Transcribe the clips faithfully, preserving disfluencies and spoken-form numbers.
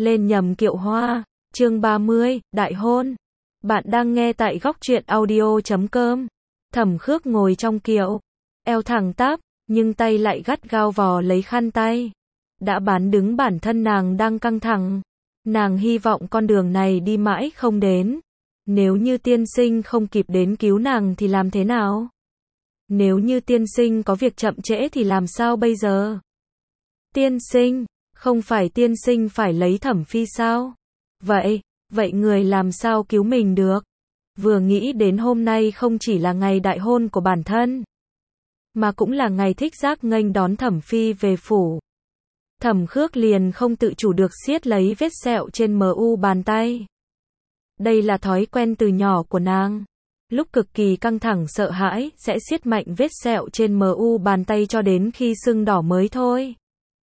Lên nhầm kiệu hoa, chương ba mươi, đại hôn. Bạn đang nghe tại góc truyện audio chấm com. Thẩm Khước ngồi trong kiệu, eo thẳng tắp, nhưng tay lại gắt gao vò lấy khăn tay. Đã bán đứng bản thân nàng đang căng thẳng. Nàng hy vọng con đường này đi mãi không đến. Nếu như tiên sinh không kịp đến cứu nàng thì làm thế nào? Nếu như tiên sinh có việc chậm trễ thì làm sao bây giờ? Tiên sinh, không phải tiên sinh phải lấy Thẩm Phi sao? Vậy, vậy người làm sao cứu mình được? Vừa nghĩ đến hôm nay không chỉ là ngày đại hôn của bản thân, mà cũng là ngày thích giác nghênh đón Thẩm Phi về phủ. Thẩm Khước liền không tự chủ được siết lấy vết sẹo trên mu bàn tay. Đây là thói quen từ nhỏ của nàng. Lúc cực kỳ căng thẳng sợ hãi, sẽ siết mạnh vết sẹo trên mu bàn tay cho đến khi sưng đỏ mới thôi.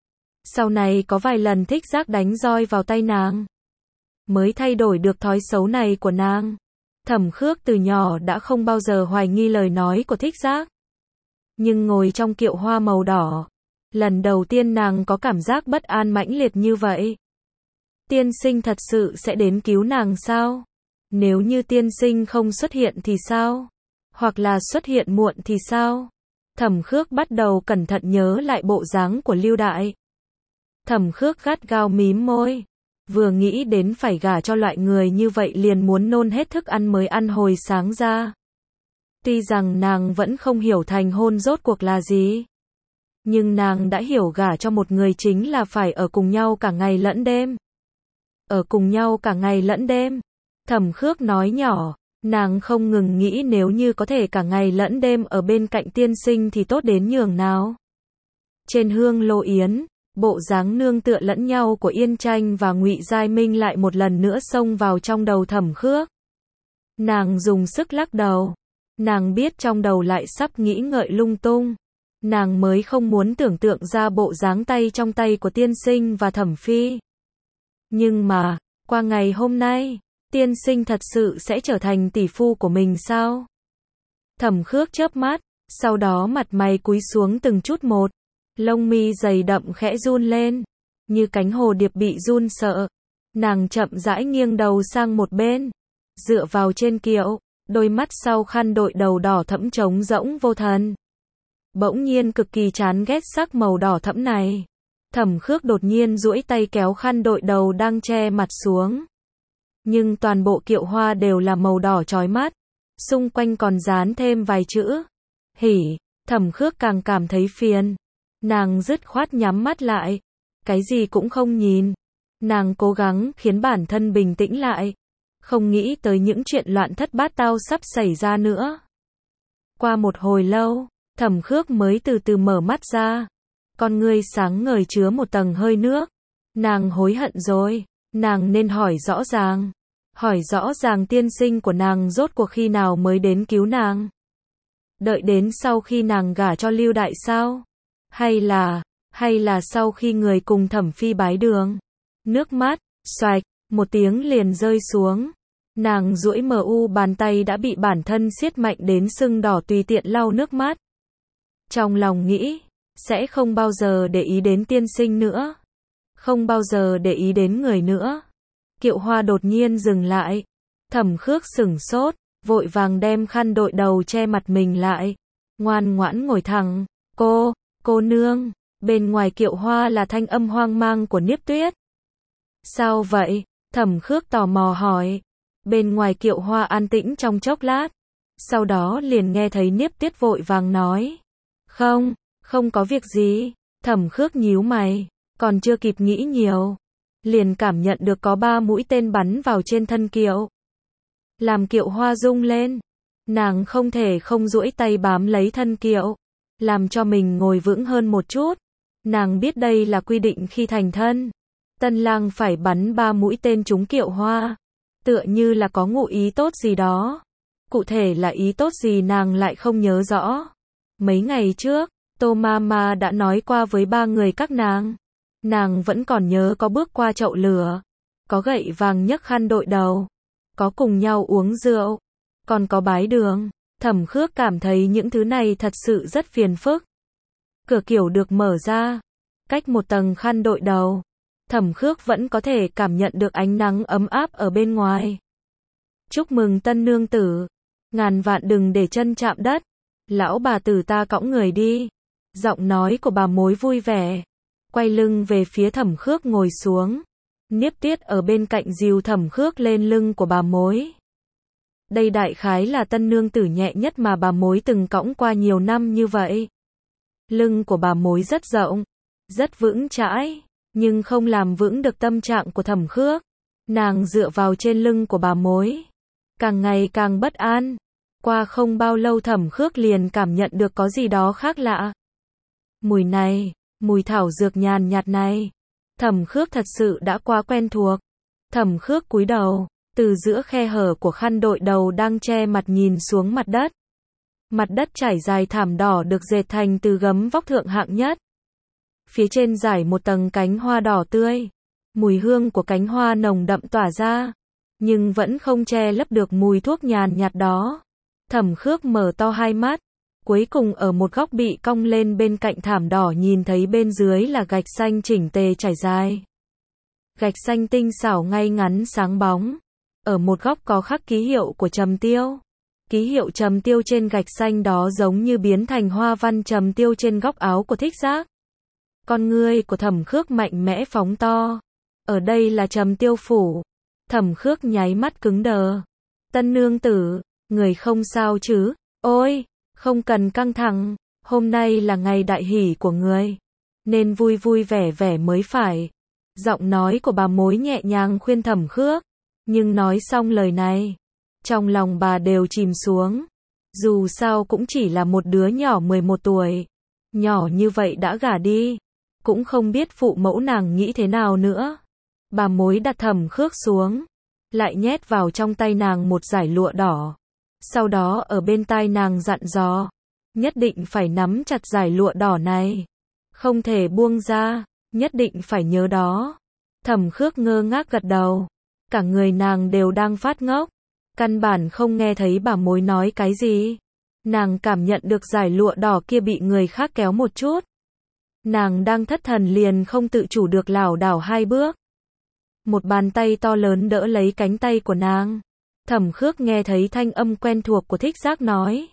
Sau này có vài lần thích giác đánh roi vào tay nàng, mới thay đổi được thói xấu này của nàng. Thẩm Khước từ nhỏ đã không bao giờ hoài nghi lời nói của thích giác. Nhưng ngồi trong kiệu hoa màu đỏ, lần đầu tiên nàng có cảm giác bất an mãnh liệt như vậy. Tiên sinh thật sự sẽ đến cứu nàng sao? Nếu như tiên sinh không xuất hiện thì sao? Hoặc là xuất hiện muộn thì sao? Thẩm Khước bắt đầu cẩn thận nhớ lại bộ dáng của Lưu Đại. Thẩm Khước gắt gao mím môi. Vừa nghĩ đến phải gả cho loại người như vậy liền muốn nôn hết thức ăn mới ăn hồi sáng ra. Tuy rằng nàng vẫn không hiểu thành hôn rốt cuộc là gì, nhưng nàng đã hiểu gả cho một người chính là phải ở cùng nhau cả ngày lẫn đêm. Ở cùng nhau cả ngày lẫn đêm. Thẩm Khước nói nhỏ, nàng không ngừng nghĩ nếu như có thể cả ngày lẫn đêm ở bên cạnh tiên sinh thì tốt đến nhường nào. Trên hương lô yến, bộ dáng nương tựa lẫn nhau của Yên Tranh và Ngụy Giai Minh lại một lần nữa xông vào trong đầu Thẩm Khước. Nàng dùng sức lắc đầu. Nàng biết trong đầu lại sắp nghĩ ngợi lung tung. Nàng mới không muốn tưởng tượng ra bộ dáng tay trong tay của tiên sinh và Thẩm Phi. Nhưng mà, qua ngày hôm nay, tiên sinh thật sự sẽ trở thành tỷ phu của mình sao? Thẩm Khước chớp mắt, sau đó mặt mày cúi xuống từng chút một. Lông mi dày đậm khẽ run lên, như cánh hồ điệp bị run sợ. Nàng chậm rãi nghiêng đầu sang một bên, dựa vào trên kiệu, đôi mắt sau khăn đội đầu đỏ thẫm trống rỗng vô thần. Bỗng nhiên cực kỳ chán ghét sắc màu đỏ thẫm này. Thẩm Khước đột nhiên duỗi tay kéo khăn đội đầu đang che mặt xuống. Nhưng toàn bộ kiệu hoa đều là màu đỏ chói mắt, xung quanh còn dán thêm vài chữ hỉ. Thẩm Khước càng cảm thấy phiền. Nàng dứt khoát nhắm mắt lại, cái gì cũng không nhìn. Nàng cố gắng khiến bản thân bình tĩnh lại, không nghĩ tới những chuyện loạn thất bát tao sắp xảy ra nữa. Qua một hồi lâu, Thẩm Khước mới từ từ mở mắt ra. Con ngươi sáng ngời chứa một tầng hơi nước. Nàng hối hận rồi, nàng nên hỏi rõ ràng. Hỏi rõ ràng tiên sinh của nàng rốt cuộc khi nào mới đến cứu nàng. Đợi đến sau khi nàng gả cho Lưu Đại sao? Hay là, hay là sau khi người cùng Thẩm Phi bái đường? Nước mắt, xoạch, một tiếng liền rơi xuống. Nàng duỗi mu bàn tay đã bị bản thân siết mạnh đến sưng đỏ tùy tiện lau nước mắt. Trong lòng nghĩ, sẽ không bao giờ để ý đến tiên sinh nữa. Không bao giờ để ý đến người nữa. Kiệu hoa đột nhiên dừng lại. Thẩm Khước sửng sốt, vội vàng đem khăn đội đầu che mặt mình lại. Ngoan ngoãn ngồi thẳng. Cô, cô nương. Bên ngoài kiệu hoa là thanh âm hoang mang của Niếp Tuyết. Sao vậy? Thẩm Khước tò mò hỏi. Bên ngoài kiệu hoa an tĩnh trong chốc lát. Sau đó liền nghe thấy Niếp Tuyết vội vàng nói. Không, không có việc gì. Thẩm Khước nhíu mày, còn chưa kịp nghĩ nhiều, liền cảm nhận được có ba mũi tên bắn vào trên thân kiệu. Làm kiệu hoa rung lên. Nàng không thể không duỗi tay bám lấy thân kiệu, làm cho mình ngồi vững hơn một chút. Nàng biết đây là quy định khi thành thân. Tân lang phải bắn ba mũi tên trúng kiệu hoa. Tựa như là có ngụ ý tốt gì đó. Cụ thể là ý tốt gì nàng lại không nhớ rõ. Mấy ngày trước, Tô Mama đã nói qua với ba người các nàng. Nàng vẫn còn nhớ có bước qua chậu lửa, có gậy vàng nhấc khăn đội đầu, có cùng nhau uống rượu, còn có bái đường. Thẩm Khước cảm thấy những thứ này thật sự rất phiền phức. Cửa kiệu được mở ra, cách một tầng khăn đội đầu, Thẩm Khước vẫn có thể cảm nhận được ánh nắng ấm áp ở bên ngoài. Chúc mừng tân nương tử. Ngàn vạn đừng để chân chạm đất. Lão bà tử ta cõng người đi. Giọng nói của bà mối vui vẻ. Quay lưng về phía Thẩm Khước ngồi xuống. Niếp Tiết ở bên cạnh dìu Thẩm Khước lên lưng của bà mối. Đây đại khái là tân nương tử nhẹ nhất mà bà mối từng cõng qua nhiều năm như vậy. Lưng của bà mối rất rộng, rất vững chãi, nhưng không làm vững được tâm trạng của Thẩm Khước. Nàng dựa vào trên lưng của bà mối, càng ngày càng bất an. Qua không bao lâu Thẩm Khước liền cảm nhận được có gì đó khác lạ. Mùi này, mùi thảo dược nhàn nhạt này, Thẩm Khước thật sự đã quá quen thuộc. Thẩm Khước cúi đầu, từ giữa khe hở của khăn đội đầu đang che mặt nhìn xuống mặt đất. Mặt đất trải dài thảm đỏ được dệt thành từ gấm vóc thượng hạng nhất. Phía trên trải một tầng cánh hoa đỏ tươi. Mùi hương của cánh hoa nồng đậm tỏa ra, nhưng vẫn không che lấp được mùi thuốc nhàn nhạt đó. Thẩm Khước mở to hai mắt, cuối cùng ở một góc bị cong lên bên cạnh thảm đỏ nhìn thấy bên dưới là gạch xanh chỉnh tề trải dài. Gạch xanh tinh xảo ngay ngắn sáng bóng. Ở một góc có khắc ký hiệu của trầm tiêu. Ký hiệu trầm tiêu trên gạch xanh đó giống như biến thành hoa văn trầm tiêu trên góc áo của Thích Giác. Con ngươi của Thẩm Khước mạnh mẽ phóng to. Ở đây là trầm tiêu phủ. Thẩm Khước nháy mắt cứng đờ. Tân nương tử, người không sao chứ? Ôi, không cần căng thẳng, hôm nay là ngày đại hỷ của người, nên vui vui vẻ vẻ mới phải. Giọng nói của bà mối nhẹ nhàng khuyên Thẩm Khước, nhưng nói xong lời này, trong lòng bà đều chìm xuống. Dù sao cũng chỉ là một đứa nhỏ mười một tuổi, nhỏ như vậy đã gả đi, cũng không biết phụ mẫu nàng nghĩ thế nào nữa. Bà mối đặt Thẩm Khước xuống, lại nhét vào trong tay nàng một dải lụa đỏ. Sau đó ở bên tai nàng dặn dò, nhất định phải nắm chặt dải lụa đỏ này, không thể buông ra, nhất định phải nhớ đó. Thẩm Khước ngơ ngác gật đầu, cả người nàng đều đang phát ngốc, căn bản không nghe thấy bà mối nói cái gì. Nàng cảm nhận được dải lụa đỏ kia bị người khác kéo một chút. Nàng đang thất thần liền không tự chủ được lảo đảo hai bước. Một bàn tay to lớn đỡ lấy cánh tay của nàng. Thẩm Khước nghe thấy thanh âm quen thuộc của Thích Giác nói.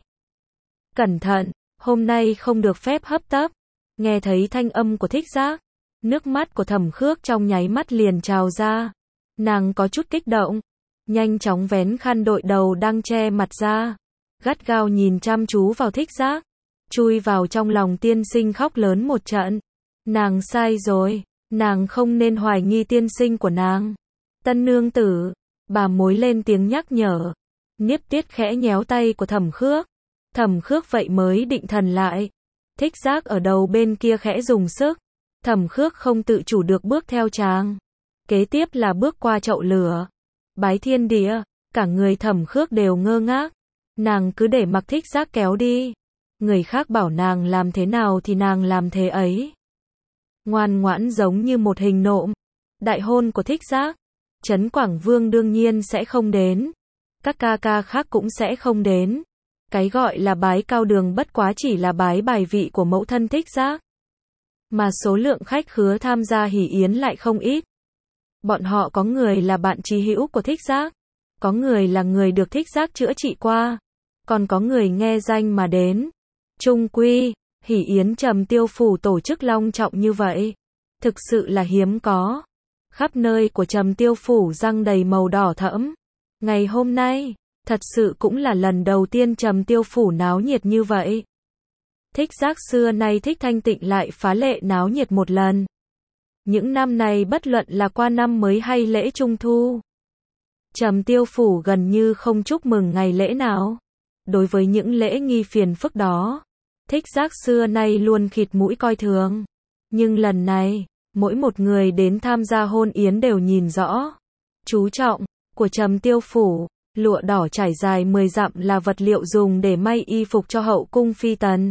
Cẩn thận, hôm nay không được phép hấp tấp. Nghe thấy thanh âm của Thích Giác, nước mắt của Thẩm Khước trong nháy mắt liền trào ra. Nàng có chút kích động, nhanh chóng vén khăn đội đầu đang che mặt ra, gắt gao nhìn chăm chú vào Thích Giác, chui vào trong lòng tiên sinh khóc lớn một trận. Nàng sai rồi, nàng không nên hoài nghi tiên sinh của nàng. Tân nương tử, bà mối lên tiếng nhắc nhở. Niếp Tiết khẽ nhéo tay của Thẩm Khước. Thẩm Khước vậy mới định thần lại. Thích Giác ở đầu bên kia khẽ dùng sức. Thẩm Khước không tự chủ được bước theo chàng. Kế tiếp là bước qua chậu lửa. Bái thiên địa, cả người Thẩm Khước đều ngơ ngác. Nàng cứ để mặc Thích Giác kéo đi. Người khác bảo nàng làm thế nào thì nàng làm thế ấy. Ngoan ngoãn giống như một hình nộm. Đại hôn của Thích Giác, Trấn Quảng Vương đương nhiên sẽ không đến. Các ca ca khác cũng sẽ không đến. Cái gọi là bái cao đường bất quá chỉ là bái bài vị của mẫu thân Thích Giác. Mà số lượng khách khứa tham gia hỷ yến lại không ít. Bọn họ có người là bạn chí hữu của Thích Giác, có người là người được Thích Giác chữa trị qua, còn có người nghe danh mà đến. Trung quy, hỷ yến Trầm Tiêu phủ tổ chức long trọng như vậy, thực sự là hiếm có. Khắp nơi của Trầm Tiêu phủ răng đầy màu đỏ thẫm. Ngày hôm nay, thật sự cũng là lần đầu tiên Trầm Tiêu phủ náo nhiệt như vậy. Thích Giác xưa nay thích thanh tịnh lại phá lệ náo nhiệt một lần. Những năm này bất luận là qua năm mới hay lễ trung thu, Trầm Tiêu phủ gần như không chúc mừng ngày lễ nào. Đối với những lễ nghi phiền phức đó, Thích Giác xưa nay luôn khịt mũi coi thường. Nhưng lần này, mỗi một người đến tham gia hôn yến đều nhìn rõ. Chú trọng của Trầm Tiêu phủ, lụa đỏ trải dài mười dặm là vật liệu dùng để may y phục cho hậu cung phi tần.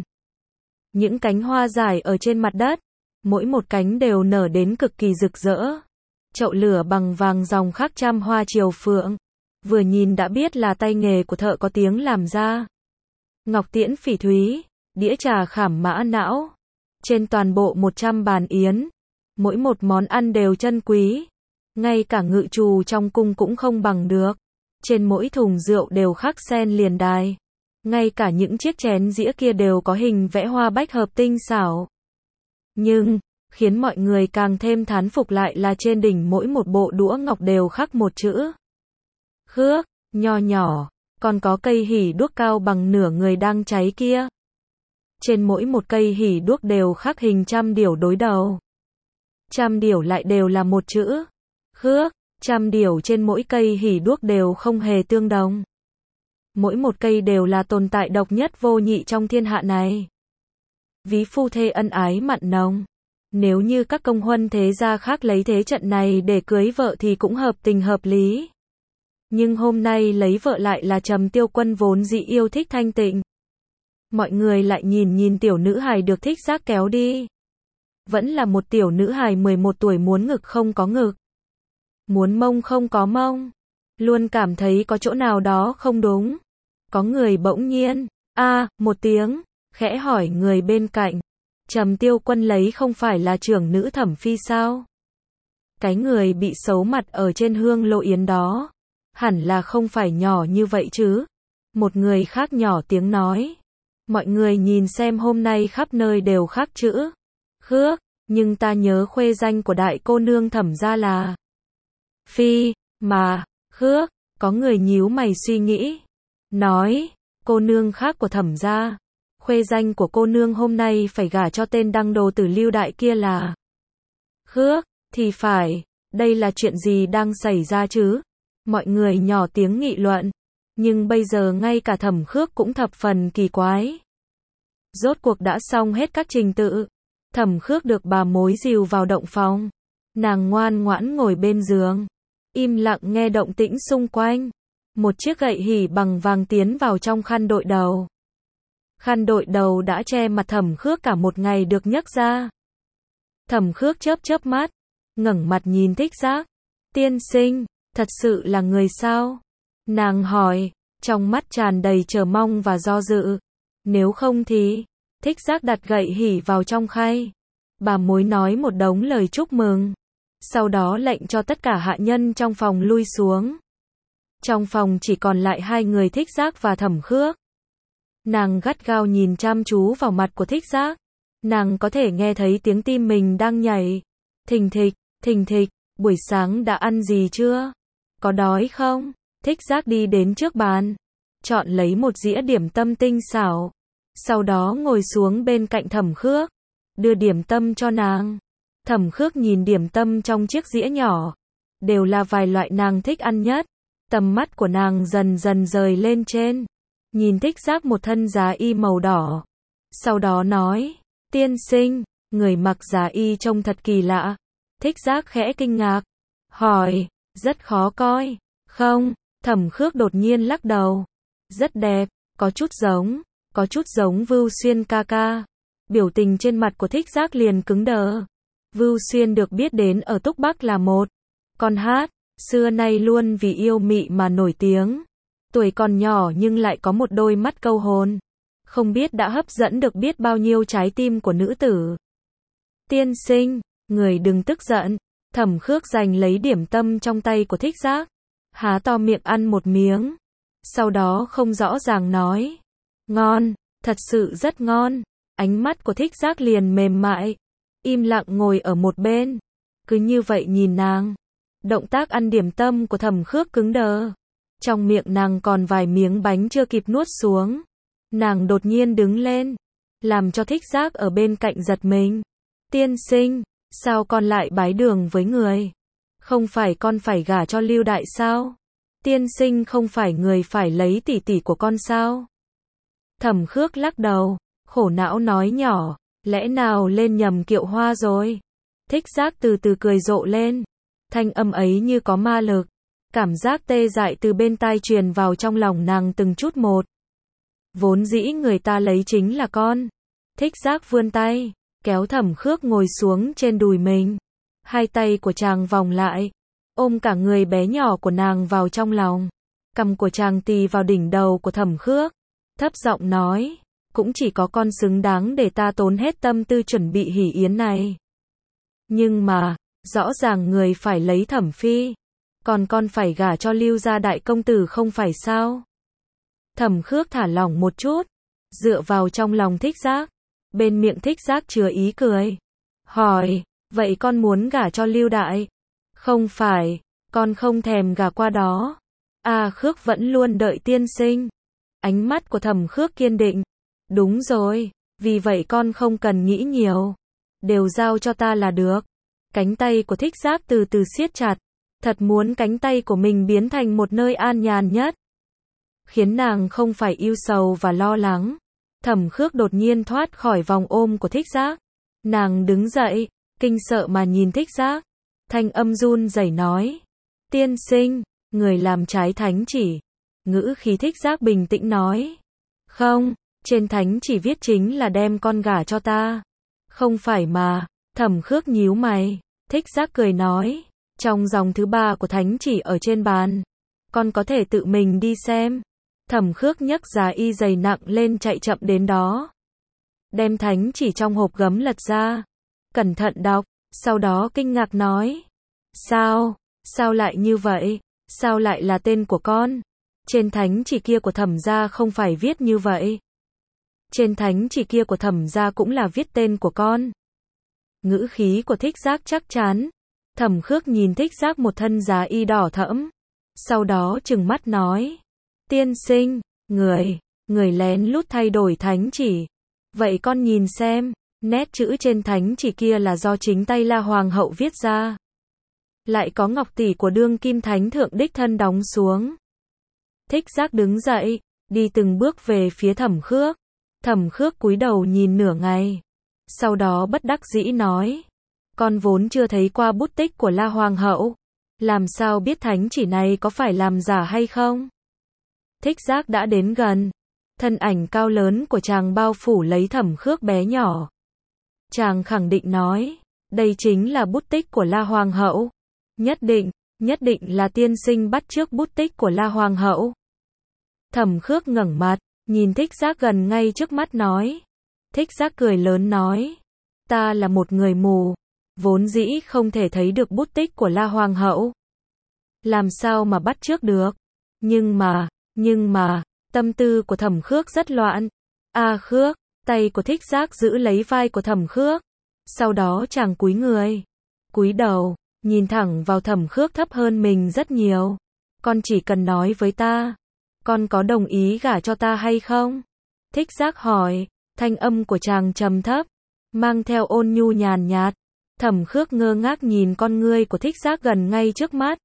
Những cánh hoa dài ở trên mặt đất, mỗi một cánh đều nở đến cực kỳ rực rỡ. Chậu lửa bằng vàng dòng khắc trăm hoa triều phượng, vừa nhìn đã biết là tay nghề của thợ có tiếng làm ra. Ngọc tiễn phỉ thúy, đĩa trà khảm mã não. Trên toàn bộ một trăm bàn yến, Mỗi một món ăn đều chân quý. Ngay cả ngự trù trong cung cũng không bằng được. Trên mỗi thùng rượu đều khắc sen liền đài. Ngay cả những chiếc chén dĩa kia đều có hình vẽ hoa bách hợp tinh xảo. Nhưng, khiến mọi người càng thêm thán phục lại là trên đỉnh mỗi một bộ đũa ngọc đều khắc một chữ. Khước, nho nhỏ, còn có cây hỉ đuốc cao bằng nửa người đang cháy kia. Trên mỗi một cây hỉ đuốc đều khắc hình trăm điểu đối đầu. Trăm điểu lại đều là một chữ. Khước, trăm điểu trên mỗi cây hỉ đuốc đều không hề tương đồng. Mỗi một cây đều là tồn tại độc nhất vô nhị trong thiên hạ này. Ví phu thê ân ái mặn nồng. Nếu như các công huân thế gia khác lấy thế trận này để cưới vợ thì cũng hợp tình hợp lý. Nhưng hôm nay lấy vợ lại là Trầm Tiêu Quân vốn dĩ yêu thích thanh tịnh. Mọi người lại nhìn nhìn tiểu nữ hài được Thích Giác kéo đi. Vẫn là một tiểu nữ hài mười một tuổi, muốn ngực không có ngực, muốn mông không có mông. Luôn cảm thấy có chỗ nào đó không đúng. Có người bỗng nhiên, a một tiếng, khẽ hỏi người bên cạnh. Trầm Tiêu Quân lấy không phải là trưởng nữ Thẩm Phi sao? Cái người bị xấu mặt ở trên Hương Lộ Yến đó, hẳn là không phải nhỏ như vậy chứ? Một người khác nhỏ tiếng nói. Mọi người nhìn xem, hôm nay khắp nơi đều khắc chữ Khước, nhưng ta nhớ khuê danh của đại cô nương Thẩm gia là Phi, mà, Khước. Có người nhíu mày suy nghĩ. Nói, cô nương khác của Thẩm gia. Khuê danh của cô nương hôm nay phải gả cho tên đăng đồ tử Lưu Đại kia là Khước, thì phải, đây là chuyện gì đang xảy ra chứ? Mọi người nhỏ tiếng nghị luận. Nhưng bây giờ ngay cả Thẩm Khước cũng thập phần kỳ quái. Rốt cuộc đã xong hết các trình tự. Thẩm Khước được bà mối dìu vào động phòng. Nàng ngoan ngoãn ngồi bên giường, im lặng nghe động tĩnh xung quanh. Một chiếc gậy hỉ bằng vàng tiến vào trong khăn đội đầu. Khăn đội đầu đã che mặt Thẩm Khước cả một ngày được nhấc ra. Thẩm Khước chớp chớp mắt, ngẩng mặt nhìn Thích Giác. Tiên sinh, thật sự là người sao? Nàng hỏi, trong mắt tràn đầy chờ mong và do dự. Nếu không thì, Thích Giác đặt gậy hỉ vào trong khay. Bà mối nói một đống lời chúc mừng. Sau đó lệnh cho tất cả hạ nhân trong phòng lui xuống. Trong phòng chỉ còn lại hai người Thích Giác và Thẩm Khước. Nàng gắt gao nhìn chăm chú vào mặt của Thích Giác. Nàng có thể nghe thấy tiếng tim mình đang nhảy. Thình thịch, thình thịch, buổi sáng đã ăn gì chưa? Có đói không? Thích Giác đi đến trước bàn, chọn lấy một dĩa điểm tâm tinh xảo. Sau đó ngồi xuống bên cạnh Thẩm Khước, đưa điểm tâm cho nàng. Thẩm Khước nhìn điểm tâm trong chiếc dĩa nhỏ, đều là vài loại nàng thích ăn nhất. Tầm mắt của nàng dần dần rời lên trên, nhìn Thích Giác một thân giá y màu đỏ. Sau đó nói, tiên sinh, người mặc giá y trông thật kỳ lạ. Thích Giác khẽ kinh ngạc, hỏi, rất khó coi, không? Thẩm Khước đột nhiên lắc đầu, rất đẹp, có chút giống, có chút giống Vưu Xuyên ca ca. Biểu tình trên mặt của Thích Giác liền cứng đờ. Vưu Xuyên được biết đến ở Túc Bắc là một con hát, xưa nay luôn vì yêu mị mà nổi tiếng. Tuổi còn nhỏ nhưng lại có một đôi mắt câu hồn. Không biết đã hấp dẫn được biết bao nhiêu trái tim của nữ tử. Tiên sinh, người đừng tức giận. Thẩm Khước giành lấy điểm tâm trong tay của Thích Giác, há to miệng ăn một miếng. Sau đó không rõ ràng nói, ngon, thật sự rất ngon. Ánh mắt của Thích Giác liền mềm mại, im lặng ngồi ở một bên, cứ như vậy nhìn nàng. Động tác ăn điểm tâm của Thẩm Khước cứng đờ. Trong miệng nàng còn vài miếng bánh chưa kịp nuốt xuống. Nàng đột nhiên đứng lên, làm cho Thích Giác ở bên cạnh giật mình. Tiên sinh, sao con lại bái đường với người? Không phải con phải gả cho Lưu Đại sao? Tiên sinh không phải người phải lấy tỷ tỷ của con sao? Thẩm Khước lắc đầu, khổ não nói nhỏ, lẽ nào lên nhầm kiệu hoa rồi? Thích Giác từ từ cười rộ lên, thanh âm ấy như có ma lực, cảm giác tê dại từ bên tai truyền vào trong lòng nàng từng chút một. Vốn dĩ người ta lấy chính là con. Thích Giác vươn tay, kéo Thẩm Khước ngồi xuống trên đùi mình. Hai tay của chàng vòng lại, ôm cả người bé nhỏ của nàng vào trong lòng. Cằm của chàng tì vào đỉnh đầu của Thẩm Khước, thấp giọng nói, cũng chỉ có con xứng đáng để ta tốn hết tâm tư chuẩn bị hỷ yến này. Nhưng mà, rõ ràng người phải lấy Thẩm Phi. Còn con phải gả cho Lưu gia đại công tử không phải sao? Thẩm Khước thả lỏng một chút, dựa vào trong lòng Thích Giác. Bên miệng Thích Giác chứa ý cười. Hỏi, vậy con muốn gả cho Lưu đại? Không phải, con không thèm gả qua đó. A Khước vẫn luôn đợi tiên sinh. Ánh mắt của Thẩm Khước kiên định. Đúng rồi, vì vậy con không cần nghĩ nhiều. Đều giao cho ta là được. Cánh tay của Thích Giác từ từ siết chặt. Thật muốn cánh tay của mình biến thành một nơi an nhàn nhất. Khiến nàng không phải ưu sầu và lo lắng. Thẩm Khước đột nhiên thoát khỏi vòng ôm của Thích Giác. Nàng đứng dậy, kinh sợ mà nhìn Thích Giác. Thanh âm run rẩy nói. Tiên sinh, người làm trái thánh chỉ. Ngữ khí Thích Giác bình tĩnh nói. Không, trên thánh chỉ viết chính là đem con gả cho ta. Không phải mà, Thẩm Khước nhíu mày. Thích Giác cười nói. Trong dòng thứ ba của thánh chỉ ở trên bàn. Con có thể tự mình đi xem. Thẩm Khước nhấc giá y dày nặng lên chạy chậm đến đó. Đem thánh chỉ trong hộp gấm lật ra. Cẩn thận đọc, sau đó kinh ngạc nói. Sao, sao lại như vậy? Sao lại là tên của con? Trên thánh chỉ kia của Thẩm gia không phải viết như vậy. Trên thánh chỉ kia của Thẩm gia cũng là viết tên của con. Ngữ khí của Thích Giác chắc chắn. Thẩm Khước nhìn Thích Giác một thân giá y đỏ thẫm. Sau đó trừng mắt nói. Tiên sinh, người, người lén lút thay đổi thánh chỉ. Vậy con nhìn xem, nét chữ trên thánh chỉ kia là do chính tay La Hoàng hậu viết ra. Lại có ngọc tỷ của đương kim thánh thượng đích thân đóng xuống. Thích Giác đứng dậy, đi từng bước về phía Thẩm Khước. Thẩm Khước cúi đầu nhìn nửa ngày. Sau đó bất đắc dĩ nói. Con vốn chưa thấy qua bút tích của La Hoàng hậu. Làm sao biết thánh chỉ này có phải làm giả hay không? Thích Giác đã đến gần. Thân ảnh cao lớn của chàng bao phủ lấy Thẩm Khước bé nhỏ. Chàng khẳng định nói. Đây chính là bút tích của La Hoàng hậu. Nhất định, nhất định là tiên sinh bắt chước bút tích của La Hoàng hậu. Thẩm Khước ngẩng mặt, nhìn Thích Giác gần ngay trước mắt nói. Thích Giác cười lớn nói. Ta là một người mù. Vốn dĩ không thể thấy được bút tích của La Hoàng hậu. Làm sao mà bắt chước được? Nhưng mà, nhưng mà, tâm tư của Thẩm Khước rất loạn. A Khước, tay của Thích Giác giữ lấy vai của Thẩm Khước. Sau đó chàng cúi người. Cúi đầu, nhìn thẳng vào Thẩm Khước thấp hơn mình rất nhiều. Con chỉ cần nói với ta. Con có đồng ý gả cho ta hay không? Thích Giác hỏi, thanh âm của chàng trầm thấp, mang theo ôn nhu nhàn nhạt. Thẩm Khước ngơ ngác nhìn con ngươi của Thích Giác gần ngay trước mắt.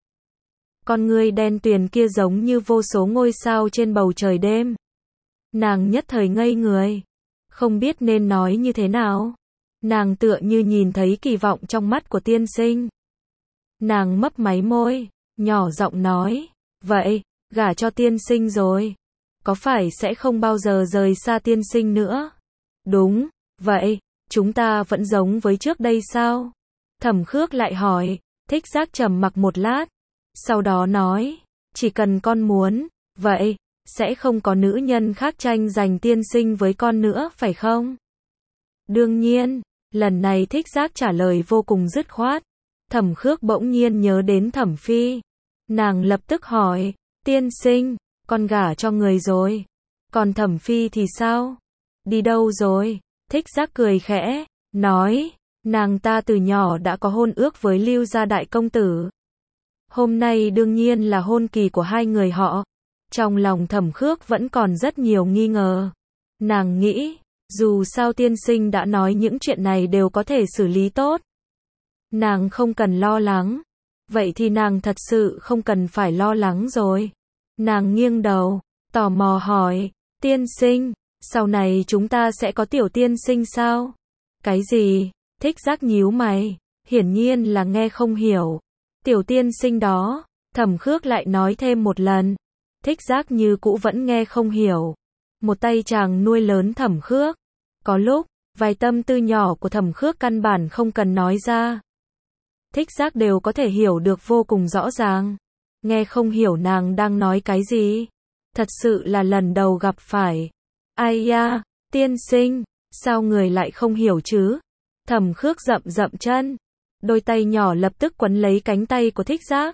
Con ngươi đen tuyền kia giống như vô số ngôi sao trên bầu trời đêm. Nàng nhất thời ngây người. Không biết nên nói như thế nào. Nàng tựa như nhìn thấy kỳ vọng trong mắt của tiên sinh. Nàng mấp máy môi, nhỏ giọng nói. Vậy, gả cho tiên sinh rồi. Có phải sẽ không bao giờ rời xa tiên sinh nữa? Đúng, vậy, chúng ta vẫn giống với trước đây sao? Thẩm Khước lại hỏi. Thích Giác trầm mặc một lát. Sau đó nói. Chỉ cần con muốn, vậy, sẽ không có nữ nhân khác tranh giành tiên sinh với con nữa phải không? Đương nhiên, lần này Thích Giác trả lời vô cùng dứt khoát. Thẩm Khước bỗng nhiên nhớ đến Thẩm Phi. Nàng lập tức hỏi. Tiên sinh, con gả cho người rồi. Còn Thẩm Phi thì sao? Đi đâu rồi? Thích Giác cười khẽ, nói. Nàng ta từ nhỏ đã có hôn ước với Lưu gia đại công tử. Hôm nay đương nhiên là hôn kỳ của hai người họ. Trong lòng Thẩm Khước vẫn còn rất nhiều nghi ngờ. Nàng nghĩ, dù sao tiên sinh đã nói những chuyện này đều có thể xử lý tốt. Nàng không cần lo lắng. Vậy thì nàng thật sự không cần phải lo lắng rồi. Nàng nghiêng đầu, tò mò hỏi, tiên sinh, sau này chúng ta sẽ có tiểu tiên sinh sao? Cái gì? Thích Giác nhíu mày, hiển nhiên là nghe không hiểu. Tiểu tiên sinh đó, Thẩm Khước lại nói thêm một lần. Thích Giác như cũ vẫn nghe không hiểu. Một tay chàng nuôi lớn Thẩm Khước. Có lúc, vài tâm tư nhỏ của Thẩm Khước căn bản không cần nói ra. Thích Giác đều có thể hiểu được vô cùng rõ ràng. Nghe không hiểu nàng đang nói cái gì. Thật sự là lần đầu gặp phải. Ai da, tiên sinh, sao người lại không hiểu chứ? Thẩm Khước dậm dậm chân. Đôi tay nhỏ lập tức quấn lấy cánh tay của Thích Giác.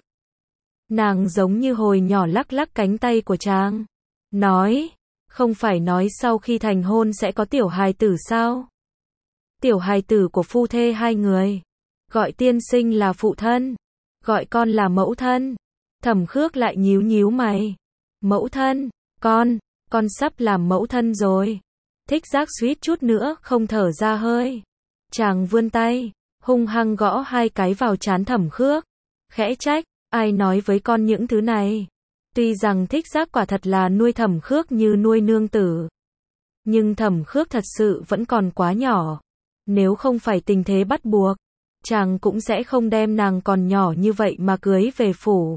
Nàng giống như hồi nhỏ lắc lắc cánh tay của chàng. Nói, không phải nói sau khi thành hôn sẽ có tiểu hài tử sao? Tiểu hài tử của phu thê hai người. Gọi tiên sinh là phụ thân. Gọi con là mẫu thân. Thẩm Khước lại nhíu nhíu mày. Mẫu thân, con, con sắp làm mẫu thân rồi. Thích Giác suýt chút nữa không thở ra hơi. Chàng vươn tay, hung hăng gõ hai cái vào trán Thẩm Khước. Khẽ trách, ai nói với con những thứ này? Tuy rằng Thích Giác quả thật là nuôi Thẩm Khước như nuôi nương tử. Nhưng Thẩm Khước thật sự vẫn còn quá nhỏ. Nếu không phải tình thế bắt buộc, chàng cũng sẽ không đem nàng còn nhỏ như vậy mà cưới về phủ.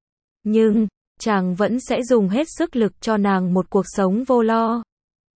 Nhưng, chàng vẫn sẽ dùng hết sức lực cho nàng một cuộc sống vô lo.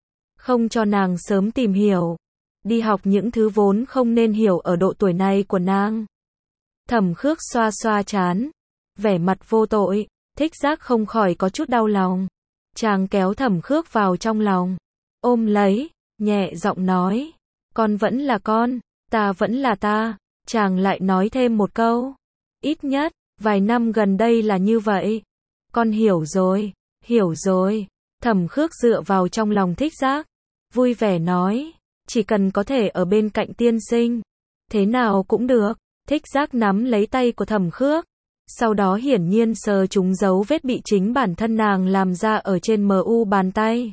Không cho nàng sớm tìm hiểu, đi học những thứ vốn không nên hiểu ở độ tuổi này của nàng. Thẩm Khước xoa xoa trán, vẻ mặt vô tội, Thích Giác không khỏi có chút đau lòng. Chàng kéo Thẩm Khước vào trong lòng, ôm lấy, nhẹ giọng nói, con vẫn là con, ta vẫn là ta. Chàng lại nói thêm một câu, ít nhất, vài năm gần đây là như vậy. Con hiểu rồi, hiểu rồi. Thẩm Khước dựa vào trong lòng Thích Giác, vui vẻ nói, chỉ cần có thể ở bên cạnh tiên sinh, thế nào cũng được. Thích Giác nắm lấy tay của Thẩm Khước, sau đó hiển nhiên sờ trúng dấu vết bị chính bản thân nàng làm ra ở trên mu bàn tay.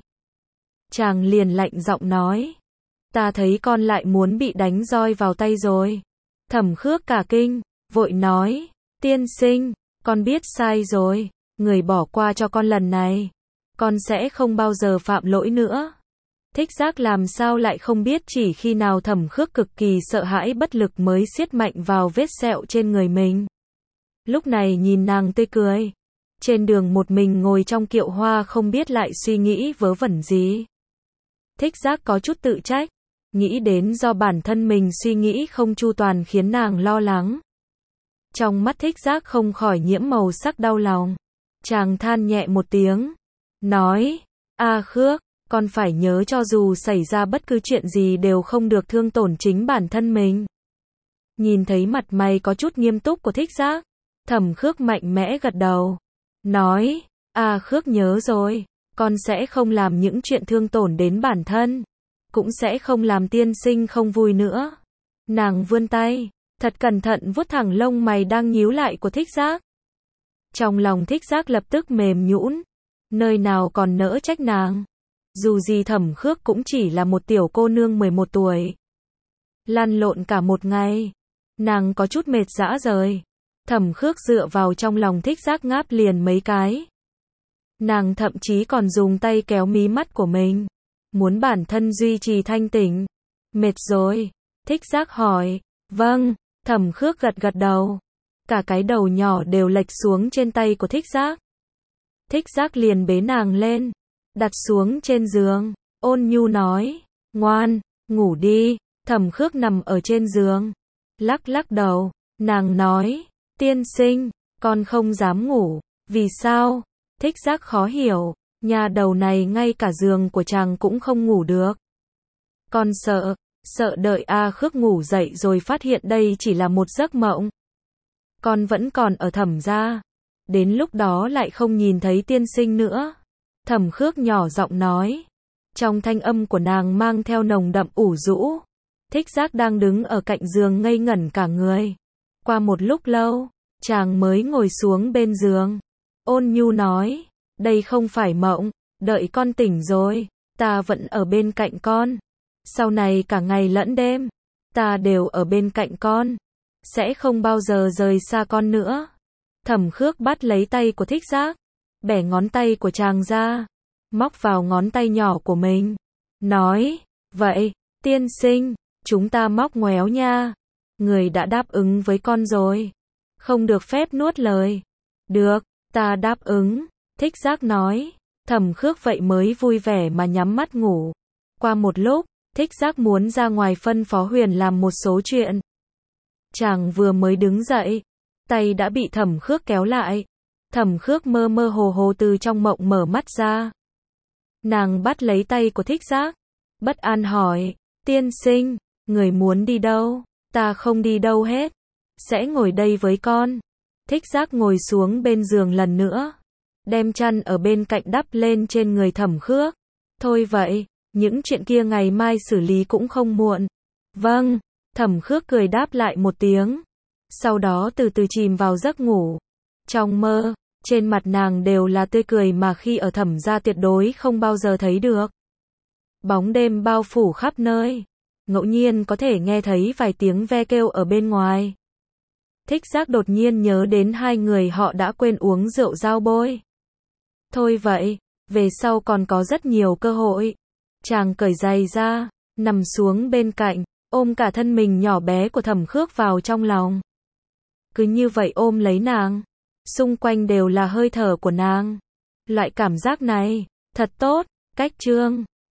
Chàng liền lạnh giọng nói, ta thấy con lại muốn bị đánh roi vào tay rồi. Thẩm Khước cả kinh, vội nói, tiên sinh, con biết sai rồi, người bỏ qua cho con lần này, con sẽ không bao giờ phạm lỗi nữa. Thích Giác làm sao lại không biết chỉ khi nào Thẩm Khước cực kỳ sợ hãi bất lực mới siết mạnh vào vết sẹo trên người mình. Lúc này nhìn nàng tươi cười, trên đường một mình ngồi trong kiệu hoa không biết lại suy nghĩ vớ vẩn gì. Thích Giác có chút tự trách, nghĩ đến do bản thân mình suy nghĩ không chu toàn khiến nàng lo lắng. Trong mắt Thích Giác không khỏi nhiễm màu sắc đau lòng. Chàng than nhẹ một tiếng, nói, a Khước, con phải nhớ cho dù xảy ra bất cứ chuyện gì đều không được thương tổn chính bản thân mình. Nhìn thấy mặt mày có chút nghiêm túc của Thích Giác, Thẩm Khước mạnh mẽ gật đầu, nói, a Khước nhớ rồi, con sẽ không làm những chuyện thương tổn đến bản thân, cũng sẽ không làm tiên sinh không vui nữa. Nàng vươn tay, thật cẩn thận vuốt thẳng lông mày đang nhíu lại của Thích Giác. Trong lòng Thích Giác lập tức mềm nhũn, nơi nào còn nỡ trách nàng. Dù gì Thẩm Khước cũng chỉ là một tiểu cô nương mười một tuổi. Lăn lộn cả một ngày, nàng có chút mệt rã rời. Thẩm Khước dựa vào trong lòng Thích Giác ngáp liền mấy cái. Nàng thậm chí còn dùng tay kéo mí mắt của mình, muốn bản thân duy trì thanh tỉnh. Mệt rồi? Thích Giác hỏi. Vâng, Thẩm Khước gật gật đầu. Cả cái đầu nhỏ đều lệch xuống trên tay của Thích Giác. Thích Giác liền bế nàng lên, đặt xuống trên giường, ôn nhu nói, ngoan, ngủ đi. Thẩm Khước nằm ở trên giường, lắc lắc đầu, nàng nói, tiên sinh, con không dám ngủ. Vì sao? Thích Giác khó hiểu, nhà đầu này ngay cả giường của chàng cũng không ngủ được. Con sợ, sợ đợi A Khước ngủ dậy rồi phát hiện đây chỉ là một giấc mộng. Con vẫn còn ở Thẩm gia, đến lúc đó lại không nhìn thấy tiên sinh nữa. Thẩm Khước nhỏ giọng nói, trong thanh âm của nàng mang theo nồng đậm ủ rũ. Thích Giác đang đứng ở cạnh giường ngây ngẩn cả người. Qua một lúc lâu, chàng mới ngồi xuống bên giường, ôn nhu nói, đây không phải mộng, đợi con tỉnh rồi, ta vẫn ở bên cạnh con. Sau này cả ngày lẫn đêm, ta đều ở bên cạnh con, sẽ không bao giờ rời xa con nữa. Thẩm Khước bắt lấy tay của Thích Giác, bẻ ngón tay của chàng ra, móc vào ngón tay nhỏ của mình, nói, vậy, tiên sinh, chúng ta móc ngoéo nha. Người đã đáp ứng với con rồi, không được phép nuốt lời. Được, ta đáp ứng, Thích Giác nói. Thẩm Khước vậy mới vui vẻ mà nhắm mắt ngủ. Qua một lúc, Thích Giác muốn ra ngoài phân phó Huyền làm một số chuyện. Chàng vừa mới đứng dậy, tay đã bị Thẩm Khước kéo lại. Thẩm Khước mơ mơ hồ hồ từ trong mộng mở mắt ra. Nàng bắt lấy tay của Thích Giác, bất an hỏi, tiên sinh, người muốn đi đâu? Ta không đi đâu hết, sẽ ngồi đây với con. Thích Giác ngồi xuống bên giường lần nữa, đem chăn ở bên cạnh đắp lên trên người Thẩm Khước. Thôi vậy, những chuyện kia ngày mai xử lý cũng không muộn. Vâng, Thẩm Khước cười đáp lại một tiếng. Sau đó từ từ chìm vào giấc ngủ. Trong mơ, trên mặt nàng đều là tươi cười mà khi ở Thẩm gia tuyệt đối không bao giờ thấy được. Bóng đêm bao phủ khắp nơi. Ngẫu nhiên có thể nghe thấy vài tiếng ve kêu ở bên ngoài. Thích Giác đột nhiên nhớ đến hai người họ đã quên uống rượu giao bôi. Thôi vậy, về sau còn có rất nhiều cơ hội. Chàng cởi giày ra, nằm xuống bên cạnh, ôm cả thân mình nhỏ bé của Thẩm Khước vào trong lòng. Cứ như vậy ôm lấy nàng, xung quanh đều là hơi thở của nàng. Loại cảm giác này, thật tốt. Cách chương